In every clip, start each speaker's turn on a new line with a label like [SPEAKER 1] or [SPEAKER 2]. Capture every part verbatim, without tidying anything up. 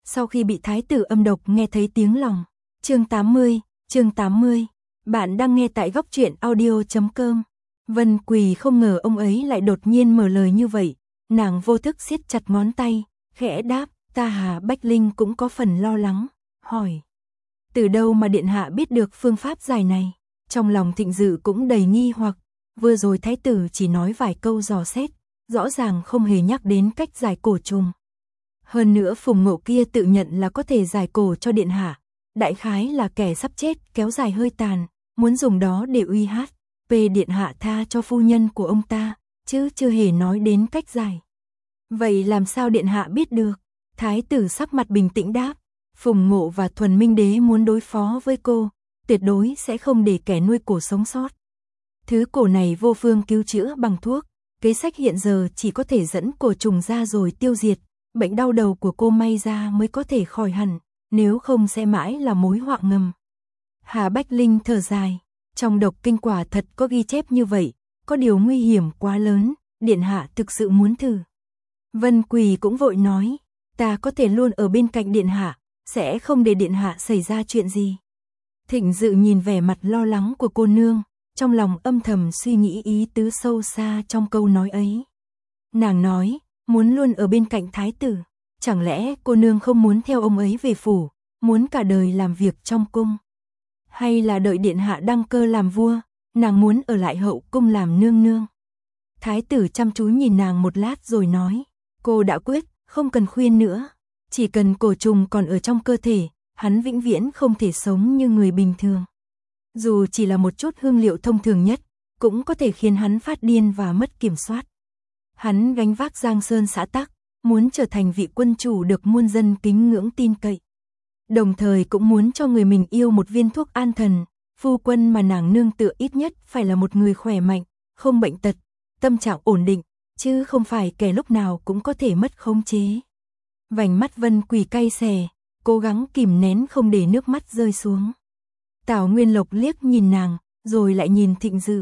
[SPEAKER 1] sau khi bị thái tử âm độc nghe thấy tiếng lòng. Chương tám mươi, chương tám mươi. Bạn đang nghe tại góc truyện audio chấm com. Vân Quỳ không ngờ ông ấy lại đột nhiên mở lời như vậy, nàng vô thức siết chặt ngón tay, khẽ đáp, ta Hà Bách Linh cũng có phần lo lắng, hỏi. Từ đâu mà điện hạ biết được phương pháp giải này? Trong lòng Thịnh Dự cũng đầy nghi hoặc, vừa rồi thái tử chỉ nói vài câu dò xét, rõ ràng không hề nhắc đến cách giải cổ trùng. Hơn nữa Phùng Ngộ kia tự nhận là có thể giải cổ cho điện hạ, đại khái là kẻ sắp chết kéo dài hơi tàn, muốn dùng đó để uy hát, về điện hạ tha cho phu nhân của ông ta, chứ chưa hề nói đến cách giải. Vậy làm sao điện hạ biết được? Thái tử sắc mặt bình tĩnh đáp, Phùng Ngộ và Thuần Minh Đế muốn đối phó với cô, tuyệt đối sẽ không để kẻ nuôi cổ sống sót. Thứ cổ này vô phương cứu chữa bằng thuốc, kế sách hiện giờ chỉ có thể dẫn cổ trùng ra rồi tiêu diệt, bệnh đau đầu của cô may ra mới có thể khỏi hẳn, nếu không sẽ mãi là mối họa ngầm. Hà Bách Linh thở dài, trong độc kinh quả thật có ghi chép như vậy, có điều nguy hiểm quá lớn, điện hạ thực sự muốn thử. Vân Quỳ cũng vội nói, ta có thể luôn ở bên cạnh điện hạ, sẽ không để điện hạ xảy ra chuyện gì. Thịnh Dự nhìn vẻ mặt lo lắng của cô nương, trong lòng âm thầm suy nghĩ ý tứ sâu xa trong câu nói ấy. Nàng nói, muốn luôn ở bên cạnh thái tử, chẳng lẽ cô nương không muốn theo ông ấy về phủ, muốn cả đời làm việc trong cung? Hay là đợi điện hạ đăng cơ làm vua, nàng muốn ở lại hậu cung làm nương nương? Thái tử chăm chú nhìn nàng một lát rồi nói, cô đã quyết, không cần khuyên nữa, chỉ cần cổ trùng còn ở trong cơ thể, hắn vĩnh viễn không thể sống như người bình thường. Dù chỉ là một chút hương liệu thông thường nhất, cũng có thể khiến hắn phát điên và mất kiểm soát. Hắn gánh vác Giang Sơn xã tắc, muốn trở thành vị quân chủ được muôn dân kính ngưỡng tin cậy. Đồng thời cũng muốn cho người mình yêu một viên thuốc an thần, phu quân mà nàng nương tựa ít nhất phải là một người khỏe mạnh, không bệnh tật, tâm trạng ổn định, chứ không phải kẻ lúc nào cũng có thể mất khống chế. Vành mắt Vân Quỳ cay xè, cố gắng kìm nén không để nước mắt rơi xuống. Tào Nguyên Lộc liếc nhìn nàng, rồi lại nhìn Thịnh Dự.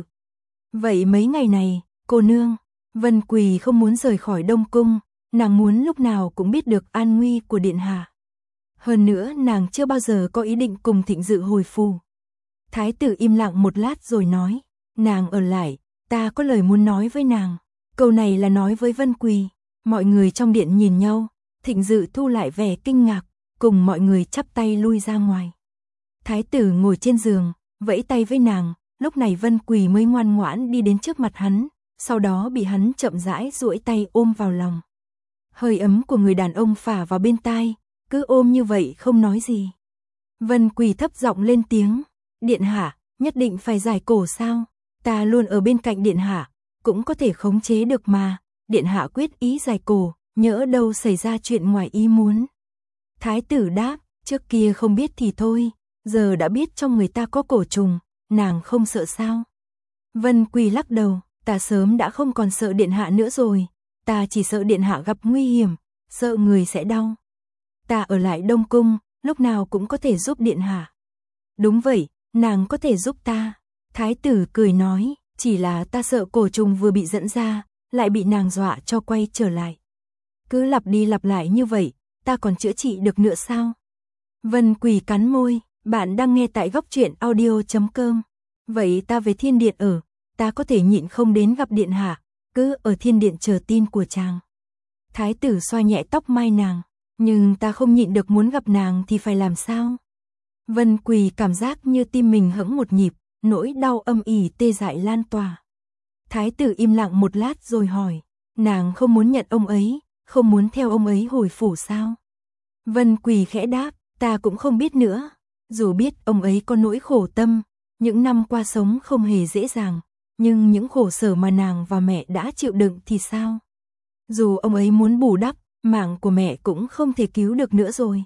[SPEAKER 1] Vậy mấy ngày này, cô nương, Vân Quỳ không muốn rời khỏi Đông Cung, nàng muốn lúc nào cũng biết được an nguy của điện hạ. Hơn nữa nàng chưa bao giờ có ý định cùng Thịnh Dự hồi phù. Thái tử im lặng một lát rồi nói, nàng ở lại, ta có lời muốn nói với nàng. Câu này là nói với Vân Quỳ. Mọi người trong điện nhìn nhau, Thịnh Dự thu lại vẻ kinh ngạc, cùng mọi người chắp tay lui ra ngoài. Thái tử ngồi trên giường, vẫy tay với nàng, lúc này Vân Quỳ mới ngoan ngoãn đi đến trước mặt hắn, sau đó bị hắn chậm rãi duỗi tay ôm vào lòng. Hơi ấm của người đàn ông phả vào bên tai, cứ ôm như vậy không nói gì. Vân Quỳ thấp giọng lên tiếng, điện hạ, nhất định phải giải cổ sao? Ta luôn ở bên cạnh điện hạ, cũng có thể khống chế được mà, điện hạ quyết ý giải cổ, nhỡ đâu xảy ra chuyện ngoài ý muốn. Thái tử đáp, trước kia không biết thì thôi, giờ đã biết trong người ta có cổ trùng, nàng không sợ sao? Vân Quỳ lắc đầu, ta sớm đã không còn sợ điện hạ nữa rồi, ta chỉ sợ điện hạ gặp nguy hiểm, sợ người sẽ đau. Ta ở lại Đông Cung, lúc nào cũng có thể giúp điện hạ. Đúng vậy, nàng có thể giúp ta. Thái tử cười nói, chỉ là ta sợ cổ trùng vừa bị dẫn ra, lại bị nàng dọa cho quay trở lại. Cứ lặp đi lặp lại như vậy, ta còn chữa trị được nữa sao? Vân Quỳ cắn môi, bạn đang nghe tại góc truyện audio chấm com. Vậy ta về thiên điện ở, ta có thể nhịn không đến gặp điện hạ, cứ ở thiên điện chờ tin của chàng. Thái tử xoa nhẹ tóc mai nàng, nhưng ta không nhịn được muốn gặp nàng thì phải làm sao? Vân Quỳ cảm giác như tim mình hững một nhịp, nỗi đau âm ỉ tê dại lan tỏa. Thái tử im lặng một lát rồi hỏi, nàng không muốn nhận ông ấy, không muốn theo ông ấy hồi phủ sao? Vân Quỳ khẽ đáp, ta cũng không biết nữa, dù biết ông ấy có nỗi khổ tâm, những năm qua sống không hề dễ dàng, nhưng những khổ sở mà nàng và mẹ đã chịu đựng thì sao? Dù ông ấy muốn bù đắp, mạng của mẹ cũng không thể cứu được nữa rồi.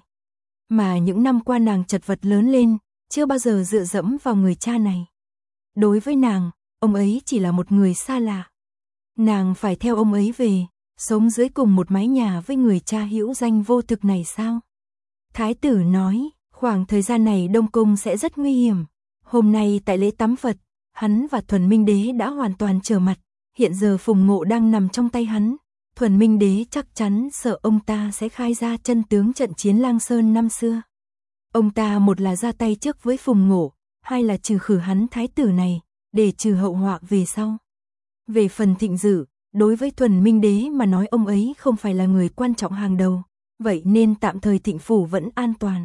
[SPEAKER 1] Mà những năm qua nàng chật vật lớn lên, chưa bao giờ dựa dẫm vào người cha này. Đối với nàng, ông ấy chỉ là một người xa lạ. Nàng phải theo ông ấy về, sống dưới cùng một mái nhà với người cha hữu danh vô thực này sao? Thái tử nói, khoảng thời gian này Đông Cung sẽ rất nguy hiểm. Hôm nay tại lễ tắm Phật, hắn và Thuần Minh Đế đã hoàn toàn trở mặt. Hiện giờ Phùng Ngộ đang nằm trong tay hắn. Thuần Minh Đế chắc chắn sợ ông ta sẽ khai ra chân tướng trận chiến Lang Sơn năm xưa. Ông ta một là ra tay trước với Phùng Ngộ, hai là trừ khử hắn thái tử này, để trừ hậu họa về sau. Về phần Thịnh Dự, đối với Thuần Minh Đế mà nói ông ấy không phải là người quan trọng hàng đầu, vậy nên tạm thời Thịnh Phủ vẫn an toàn.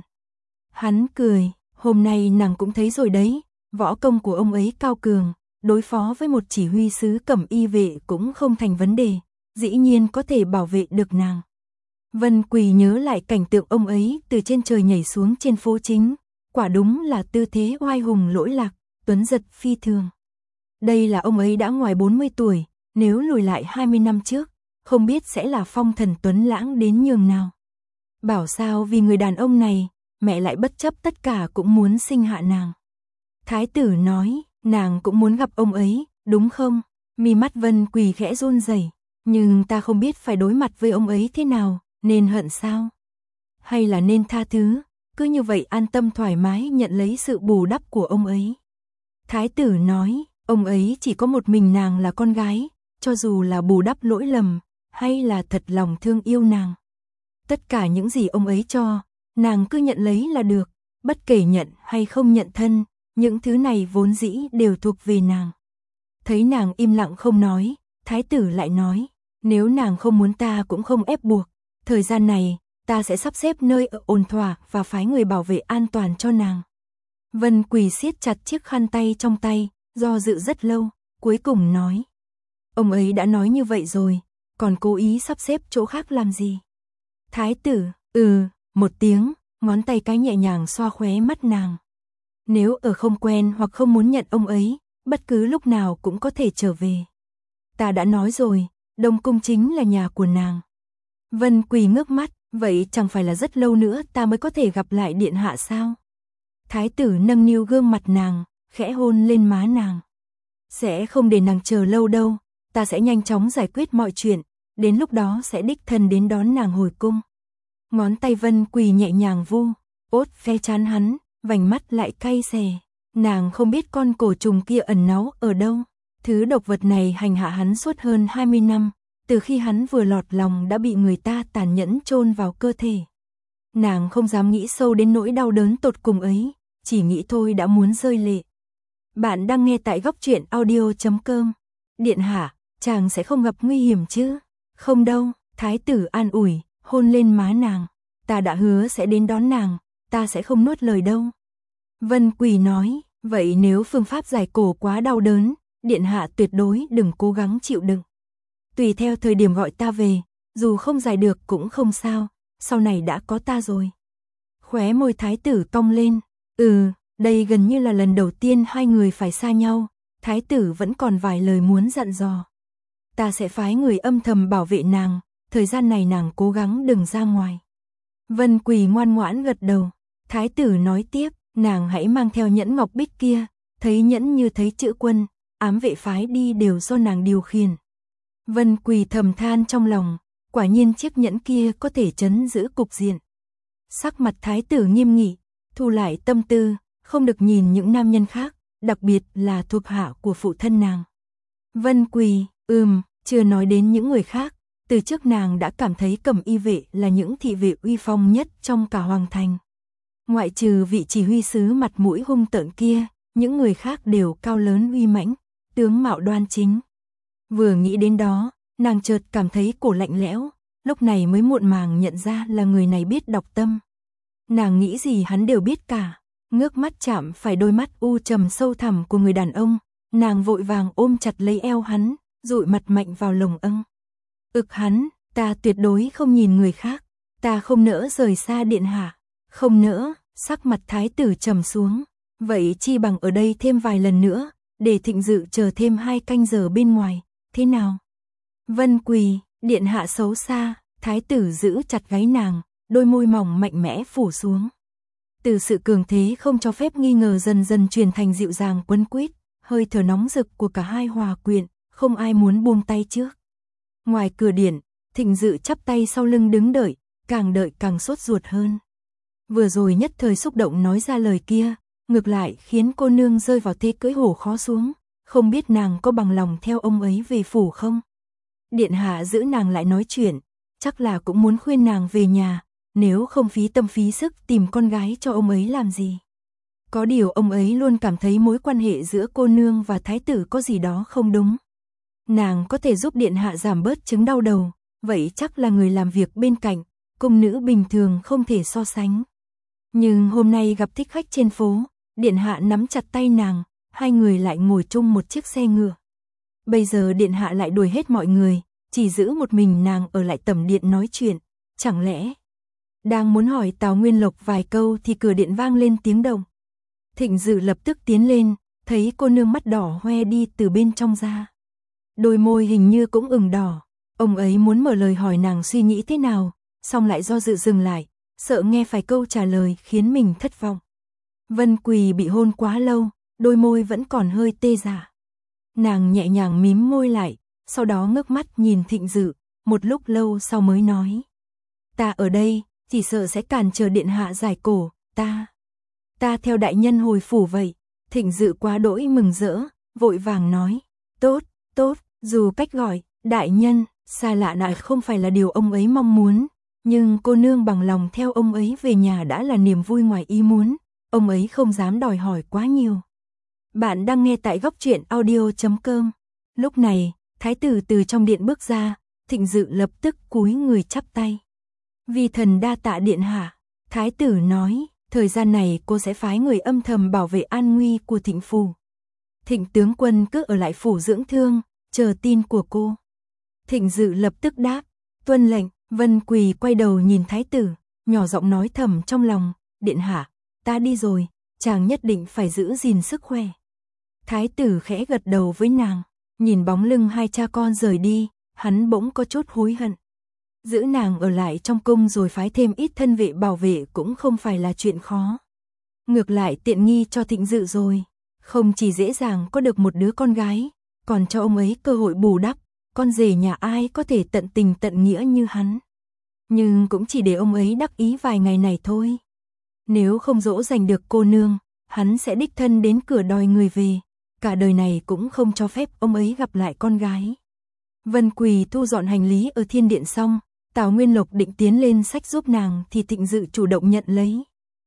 [SPEAKER 1] Hắn cười, hôm nay nàng cũng thấy rồi đấy, võ công của ông ấy cao cường, đối phó với một chỉ huy sứ Cẩm Y vệ cũng không thành vấn đề, dĩ nhiên có thể bảo vệ được nàng. Vân Quỳ nhớ lại cảnh tượng ông ấy từ trên trời nhảy xuống trên phố chính, quả đúng là tư thế oai hùng lỗi lạc, tuấn giật phi thường. Đây là ông ấy đã ngoài bốn mươi tuổi, nếu lùi lại hai mươi năm trước, không biết sẽ là phong thần tuấn lãng đến nhường nào. Bảo sao vì người đàn ông này, mẹ lại bất chấp tất cả cũng muốn sinh hạ nàng. Thái tử nói, nàng cũng muốn gặp ông ấy, đúng không? Mi mắt Vân Quỳ khẽ run rẩy, nhưng ta không biết phải đối mặt với ông ấy thế nào, nên hận sao? Hay là nên tha thứ, cứ như vậy an tâm thoải mái nhận lấy sự bù đắp của ông ấy. Thái tử nói, ông ấy chỉ có một mình nàng là con gái, cho dù là bù đắp lỗi lầm, hay là thật lòng thương yêu nàng. Tất cả những gì ông ấy cho, nàng cứ nhận lấy là được, bất kể nhận hay không nhận thân, những thứ này vốn dĩ đều thuộc về nàng. Thấy nàng im lặng không nói, thái tử lại nói, nếu nàng không muốn ta cũng không ép buộc, thời gian này, ta sẽ sắp xếp nơi ở ổn thỏa và phái người bảo vệ an toàn cho nàng. Vân Quỳ siết chặt chiếc khăn tay trong tay, do dự rất lâu, cuối cùng nói. Ông ấy đã nói như vậy rồi, còn cố ý sắp xếp chỗ khác làm gì? Thái tử, ừ, một tiếng, ngón tay cái nhẹ nhàng xoa khóe mắt nàng. Nếu ở không quen hoặc không muốn nhận ông ấy, bất cứ lúc nào cũng có thể trở về. Ta đã nói rồi, Đông Cung chính là nhà của nàng. Vân Quỳ ngước mắt, vậy chẳng phải là rất lâu nữa ta mới có thể gặp lại điện hạ sao? Thái tử nâng niu gương mặt nàng, khẽ hôn lên má nàng. Sẽ không để nàng chờ lâu đâu, ta sẽ nhanh chóng giải quyết mọi chuyện, đến lúc đó sẽ đích thân đến đón nàng hồi cung. Ngón tay Vân Quỳ nhẹ nhàng vu, ốt ve trán hắn, vành mắt lại cay xè. Nàng không biết con cổ trùng kia ẩn náu ở đâu. Thứ độc vật này hành hạ hắn suốt hơn hai mươi năm, từ khi hắn vừa lọt lòng đã bị người ta tàn nhẫn chôn vào cơ thể. Nàng không dám nghĩ sâu đến nỗi đau đớn tột cùng ấy, chỉ nghĩ thôi đã muốn rơi lệ. Bạn đang nghe tại góc truyện audio chấm com. Điện hạ, chàng sẽ không gặp nguy hiểm chứ? Không đâu, thái tử an ủi, hôn lên má nàng. Ta đã hứa sẽ đến đón nàng, ta sẽ không nuốt lời đâu. Vân Quỳ nói, vậy nếu phương pháp giải cổ quá đau đớn, điện hạ tuyệt đối đừng cố gắng chịu đựng. Tùy theo thời điểm gọi ta về, dù không giải được cũng không sao, sau này đã có ta rồi. Khóe môi thái tử cong lên, ừ, đây gần như là lần đầu tiên hai người phải xa nhau, thái tử vẫn còn vài lời muốn dặn dò. Ta sẽ phái người âm thầm bảo vệ nàng, thời gian này nàng cố gắng đừng ra ngoài. Vân Quỳ ngoan ngoãn gật đầu, thái tử nói tiếp, nàng hãy mang theo nhẫn ngọc bích kia, thấy nhẫn như thấy chữ quân, ám vệ phái đi đều do nàng điều khiển. Vân Quỳ thầm than trong lòng, quả nhiên chiếc nhẫn kia có thể trấn giữ cục diện. Sắc mặt thái tử nghiêm nghị, thu lại tâm tư, không được nhìn những nam nhân khác, đặc biệt là thuộc hạ của phụ thân nàng. Vân Quỳ, ừm, chưa nói đến những người khác, từ trước nàng đã cảm thấy Cẩm Y vệ là những thị vệ uy phong nhất trong cả hoàng thành. Ngoại trừ vị chỉ huy sứ mặt mũi hung tợn kia, những người khác đều cao lớn uy mãnh, tướng mạo đoan chính. Vừa nghĩ đến đó, nàng chợt cảm thấy cổ lạnh lẽo, lúc này mới muộn màng nhận ra là người này biết đọc tâm. Nàng nghĩ gì hắn đều biết cả, ngước mắt chạm phải đôi mắt u trầm sâu thẳm của người đàn ông, nàng vội vàng ôm chặt lấy eo hắn, dụi mặt mạnh vào lồng âng. Ực hắn, ta tuyệt đối không nhìn người khác, ta không nỡ rời xa điện hạ, không nỡ, sắc mặt thái tử trầm xuống, vậy chi bằng ở đây thêm vài lần nữa, để Thịnh Dự chờ thêm hai canh giờ bên ngoài, thế nào? Vân Quỳ, điện hạ xấu xa, thái tử giữ chặt gáy nàng, đôi môi mỏng mạnh mẽ phủ xuống. Từ sự cường thế không cho phép nghi ngờ dần dần truyền thành dịu dàng quấn quýt, hơi thở nóng rực của cả hai hòa quyện, không ai muốn buông tay trước. Ngoài cửa điện, Thịnh Dự chắp tay sau lưng đứng đợi, càng đợi càng sốt ruột hơn. Vừa rồi nhất thời xúc động nói ra lời kia, ngược lại khiến cô nương rơi vào thế cưỡi hổ khó xuống, không biết nàng có bằng lòng theo ông ấy về phủ không? điện hạ giữ nàng lại nói chuyện, chắc là cũng muốn khuyên nàng về nhà, nếu không phí tâm phí sức tìm con gái cho ông ấy làm gì. Có điều ông ấy luôn cảm thấy mối quan hệ giữa cô nương và thái tử có gì đó không đúng. Nàng có thể giúp điện hạ giảm bớt chứng đau đầu, vậy chắc là người làm việc bên cạnh, cung nữ bình thường không thể so sánh. Nhưng hôm nay gặp thích khách trên phố, điện hạ nắm chặt tay nàng, hai người lại ngồi chung một chiếc xe ngựa. Bây giờ điện hạ lại đuổi hết mọi người, chỉ giữ một mình nàng ở lại tẩm điện nói chuyện, chẳng lẽ... Đang muốn hỏi Tào Nguyên Lộc vài câu thì cửa điện vang lên tiếng động. Thịnh Dự lập tức tiến lên, thấy cô nương mắt đỏ hoe đi từ bên trong ra. Đôi môi hình như cũng ửng đỏ, ông ấy muốn mở lời hỏi nàng suy nghĩ thế nào, xong lại do dự dừng lại, sợ nghe phải câu trả lời khiến mình thất vọng. Vân Quỳ bị hôn quá lâu, đôi môi vẫn còn hơi tê dại. Nàng nhẹ nhàng mím môi lại, sau đó ngước mắt nhìn Thịnh Dự, một lúc lâu sau mới nói. Ta ở đây, chỉ sợ sẽ cản trở điện hạ giải cổ, ta. Ta theo đại nhân hồi phủ vậy. Thịnh Dự quá đỗi mừng rỡ, vội vàng nói. Tốt, tốt, dù cách gọi, đại nhân, xa lạ lại không phải là điều ông ấy mong muốn, nhưng cô nương bằng lòng theo ông ấy về nhà đã là niềm vui ngoài ý muốn, ông ấy không dám đòi hỏi quá nhiều. Bạn đang nghe tại góc truyện audio chấm com. Lúc này, thái tử từ trong điện bước ra, Thịnh Dự lập tức cúi người chắp tay. Vi thần đa tạ điện hạ. Thái tử nói, thời gian này cô sẽ phái người âm thầm bảo vệ an nguy của Thịnh phủ. Thịnh tướng quân cứ ở lại phủ dưỡng thương, chờ tin của cô. Thịnh Dự lập tức đáp, tuân lệnh. Vân Quỳ quay đầu nhìn thái tử, nhỏ giọng nói thầm trong lòng, điện hạ, ta đi rồi, chàng nhất định phải giữ gìn sức khỏe. Thái tử khẽ gật đầu với nàng, nhìn bóng lưng hai cha con rời đi, hắn bỗng có chút hối hận. Giữ nàng ở lại trong cung rồi phái thêm ít thân vệ bảo vệ cũng không phải là chuyện khó. Ngược lại tiện nghi cho Thịnh Dự rồi, không chỉ dễ dàng có được một đứa con gái, còn cho ông ấy cơ hội bù đắp, con rể nhà ai có thể tận tình tận nghĩa như hắn. Nhưng cũng chỉ để ông ấy đắc ý vài ngày này thôi. Nếu không dỗ dành được cô nương, hắn sẽ đích thân đến cửa đòi người về, cả đời này cũng không cho phép ông ấy gặp lại con gái. Vân Quỳ thu dọn hành lý ở thiên điện xong, Tào Nguyên Lộc định tiến lên xách giúp nàng thì Thịnh Dự chủ động nhận lấy.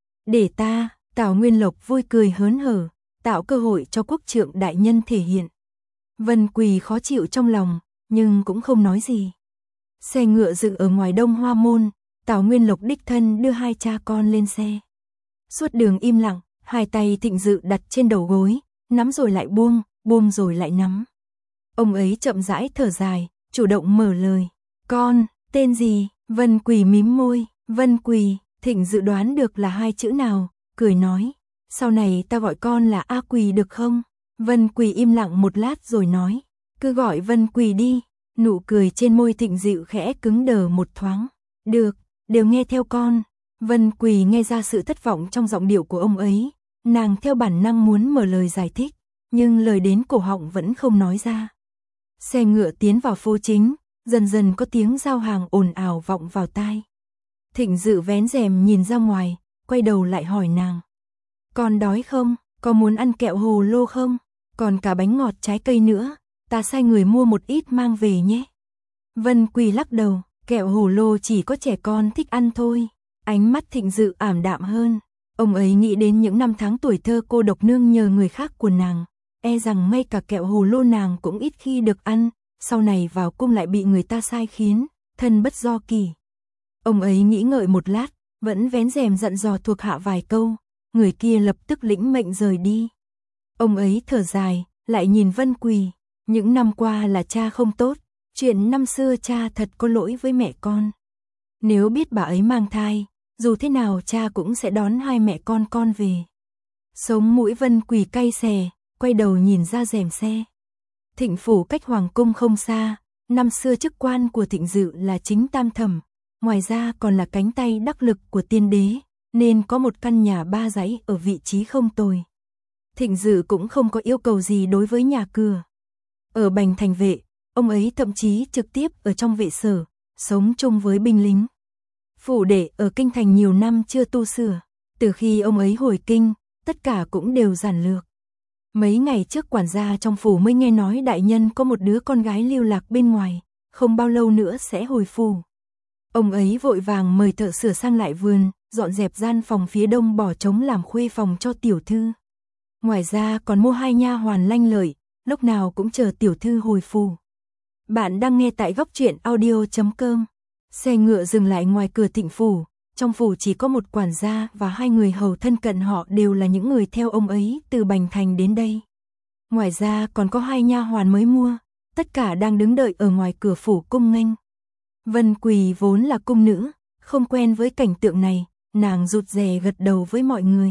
[SPEAKER 1] Để ta, Tào Nguyên Lộc vui cười hớn hở, tạo cơ hội cho quốc trượng đại nhân thể hiện. Vân Quỳ khó chịu trong lòng, nhưng cũng không nói gì. Xe ngựa dựng ở ngoài Đông Hoa Môn, Tào Nguyên Lộc đích thân đưa hai cha con lên xe. Suốt đường im lặng, hai tay Thịnh Dự đặt trên đầu gối, nắm rồi lại buông, buông rồi lại nắm. Ông ấy chậm rãi thở dài, chủ động mở lời. Con, tên gì? Vân Quỳ mím môi. Vân Quỳ. Thịnh Dự đoán được là hai chữ nào, cười nói. Sau này ta gọi con là A Quỳ được không? Vân Quỳ im lặng một lát rồi nói. Cứ gọi Vân Quỳ đi. Nụ cười trên môi Thịnh Dự khẽ cứng đờ một thoáng. Được, đều nghe theo con. Vân Quỳ nghe ra sự thất vọng trong giọng điệu của ông ấy. Nàng theo bản năng muốn mở lời giải thích, nhưng lời đến cổ họng vẫn không nói ra. Xe ngựa tiến vào phố chính, dần dần có tiếng giao hàng ồn ào vọng vào tai. Thịnh Dự vén rèm nhìn ra ngoài, quay đầu lại hỏi nàng. Con đói không? Có muốn ăn kẹo hồ lô không? Còn cả bánh ngọt trái cây nữa, ta sai người mua một ít mang về nhé. Vân Quỳ lắc đầu, kẹo hồ lô chỉ có trẻ con thích ăn thôi. Ánh mắt Thịnh Dự ảm đạm hơn. Ông ấy nghĩ đến những năm tháng tuổi thơ cô độc nương nhờ người khác của nàng, e rằng ngay cả kẹo hồ lô nàng cũng ít khi được ăn, sau này vào cung lại bị người ta sai khiến, thân bất do kỳ. Ông ấy nghĩ ngợi một lát, vẫn vén rèm dặn dò thuộc hạ vài câu, người kia lập tức lĩnh mệnh rời đi. Ông ấy thở dài, lại nhìn Vân Quỳ, những năm qua là cha không tốt, chuyện năm xưa cha thật có lỗi với mẹ con. Nếu biết bà ấy mang thai, dù thế nào cha cũng sẽ đón hai mẹ con con về. Sống mũi Vân Quỳ cay xè, quay đầu nhìn ra rèm xe. Thịnh phủ cách hoàng cung không xa, năm xưa chức quan của Thịnh Dự là chính tam thẩm, ngoài ra còn là cánh tay đắc lực của tiên đế, nên có một căn nhà ba dãy ở vị trí không tồi. Thịnh Dự cũng không có yêu cầu gì đối với nhà cửa. Ở Bành Thành vệ, ông ấy thậm chí trực tiếp ở trong vệ sở, sống chung với binh lính. Phủ đệ ở kinh thành nhiều năm chưa tu sửa, từ khi ông ấy hồi kinh, tất cả cũng đều giản lược. Mấy ngày trước quản gia trong phủ mới nghe nói đại nhân có một đứa con gái lưu lạc bên ngoài, không bao lâu nữa sẽ hồi phủ. Ông ấy vội vàng mời thợ sửa sang lại vườn, dọn dẹp gian phòng phía đông bỏ trống làm khuê phòng cho tiểu thư. Ngoài ra còn mua hai nha hoàn lanh lợi, lúc nào cũng chờ tiểu thư hồi phủ. Bạn đang nghe tại góc truyện audio chấm com. Xe ngựa dừng lại ngoài cửa Thịnh phủ, trong phủ chỉ có một quản gia và hai người hầu thân cận, họ đều là những người theo ông ấy từ Bành Thành đến đây. Ngoài ra còn có hai nha hoàn mới mua, tất cả đang đứng đợi ở ngoài cửa phủ cung nghênh. Vân Quỳ vốn là cung nữ, không quen với cảnh tượng này, nàng rụt rè gật đầu với mọi người.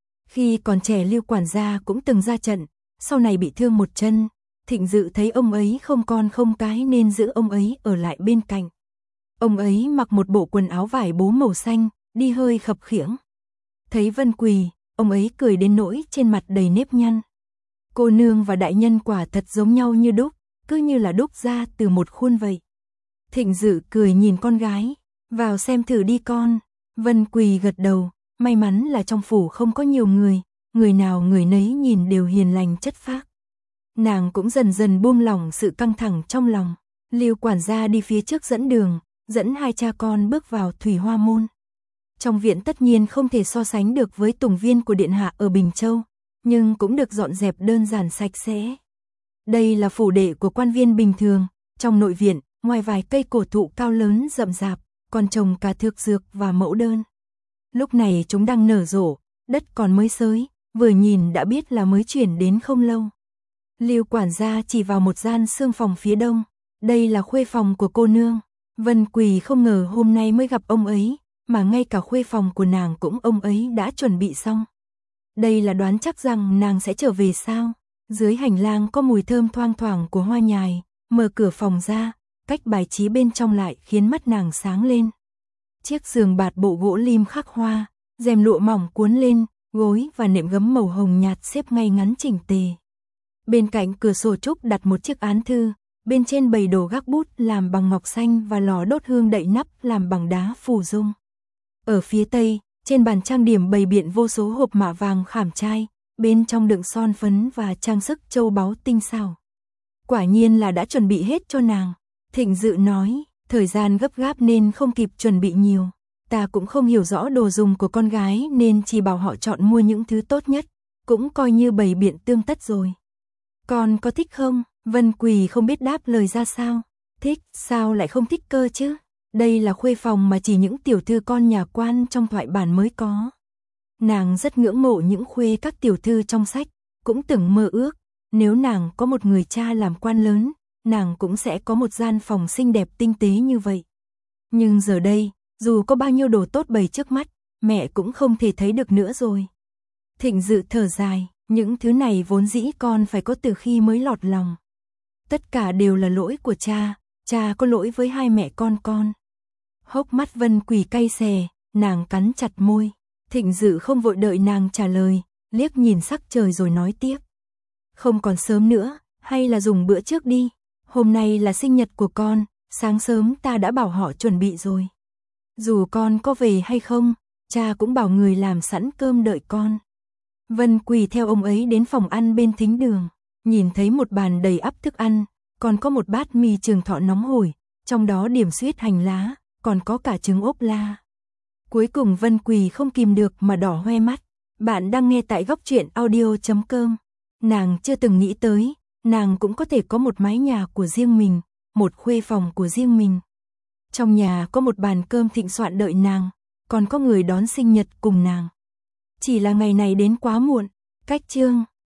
[SPEAKER 1] Khi còn trẻ Lưu quản gia cũng từng ra trận, sau này bị thương một chân, Thịnh Dự thấy ông ấy không con không cái nên giữ ông ấy ở lại bên cạnh. Ông ấy mặc một bộ quần áo vải bố màu xanh, đi hơi khập khiễng. Thấy Vân Quỳ, ông ấy cười đến nỗi trên mặt đầy nếp nhăn. Cô nương và đại nhân quả thật giống nhau như đúc, cứ như là đúc ra từ một khuôn vậy. Thịnh Dự cười nhìn con gái, vào xem thử đi con. Vân Quỳ gật đầu, may mắn là trong phủ không có nhiều người, người nào người nấy nhìn đều hiền lành chất phác. Nàng cũng dần dần buông lỏng sự căng thẳng trong lòng. Lưu quản gia đi phía trước dẫn đường, dẫn hai cha con bước vào Thủy Hoa môn. Trong viện tất nhiên không thể so sánh được với tùng viên của điện hạ ở Bình Châu, nhưng cũng được dọn dẹp đơn giản sạch sẽ. Đây là phủ đệ của quan viên bình thường, trong nội viện, ngoài vài cây cổ thụ cao lớn rậm rạp, còn trồng cả thược dược và mẫu đơn. Lúc này chúng đang nở rộ, đất còn mới xới, vừa nhìn đã biết là mới chuyển đến không lâu. Lưu quản gia chỉ vào một gian xương phòng phía đông, đây là khuê phòng của cô nương. Vân Quỳ không ngờ hôm nay mới gặp ông ấy, mà ngay cả khuê phòng của nàng cũng ông ấy đã chuẩn bị xong. Đây là đoán chắc rằng nàng sẽ trở về sao? Dưới hành lang có mùi thơm thoang thoảng của hoa nhài, mở cửa phòng ra, cách bài trí bên trong lại khiến mắt nàng sáng lên. Chiếc giường bạt bộ gỗ lim khắc hoa, rèm lụa mỏng cuốn lên, gối và nệm gấm màu hồng nhạt xếp ngay ngắn chỉnh tề. Bên cạnh cửa sổ trúc đặt một chiếc án thư, bên trên bày đồ gác bút làm bằng ngọc xanh và lò đốt hương đậy nắp làm bằng đá phù dung. Ở phía tây, trên bàn trang điểm bày biện vô số hộp mạ vàng khảm trai, bên trong đựng son phấn và trang sức châu báu tinh xảo. Quả nhiên là đã chuẩn bị hết cho nàng. Thịnh Dự nói, thời gian gấp gáp nên không kịp chuẩn bị nhiều. Ta cũng không hiểu rõ đồ dùng của con gái nên chỉ bảo họ chọn mua những thứ tốt nhất, cũng coi như bày biện tương tất rồi. Con có thích không? Vân Quỳ không biết đáp lời ra sao. Thích, sao lại không thích cơ chứ? Đây là khuê phòng mà chỉ những tiểu thư con nhà quan trong thoại bản mới có. Nàng rất ngưỡng mộ những khuê các tiểu thư trong sách, cũng từng mơ ước, nếu nàng có một người cha làm quan lớn, nàng cũng sẽ có một gian phòng xinh đẹp tinh tế như vậy. Nhưng giờ đây, dù có bao nhiêu đồ tốt bày trước mắt, mẹ cũng không thể thấy được nữa rồi. Thịnh Dự thở dài, những thứ này vốn dĩ con phải có từ khi mới lọt lòng. Tất cả đều là lỗi của cha, cha có lỗi với hai mẹ con con. Hốc mắt Vân Quỳ cay xè, nàng cắn chặt môi. Thịnh Dự không vội đợi nàng trả lời, liếc nhìn sắc trời rồi nói tiếp. Không còn sớm nữa, hay là dùng bữa trước đi. Hôm nay là sinh nhật của con, sáng sớm ta đã bảo họ chuẩn bị rồi. Dù con có về hay không, cha cũng bảo người làm sẵn cơm đợi con. Vân Quỳ theo ông ấy đến phòng ăn bên thính đường, nhìn thấy một bàn đầy ắp thức ăn, còn có một bát mì Trường Thọ nóng hổi, trong đó điểm xuyết hành lá, còn có cả trứng ốp la. Cuối cùng Vân Quỳ không kìm được mà đỏ hoe mắt. Bạn đang nghe tại góc truyện audio chấm com. Nàng chưa từng nghĩ tới, nàng cũng có thể có một mái nhà của riêng mình, một khuê phòng của riêng mình. Trong nhà có một bàn cơm thịnh soạn đợi nàng, còn có người đón sinh nhật cùng nàng. Chỉ là ngày này đến quá muộn, cách chương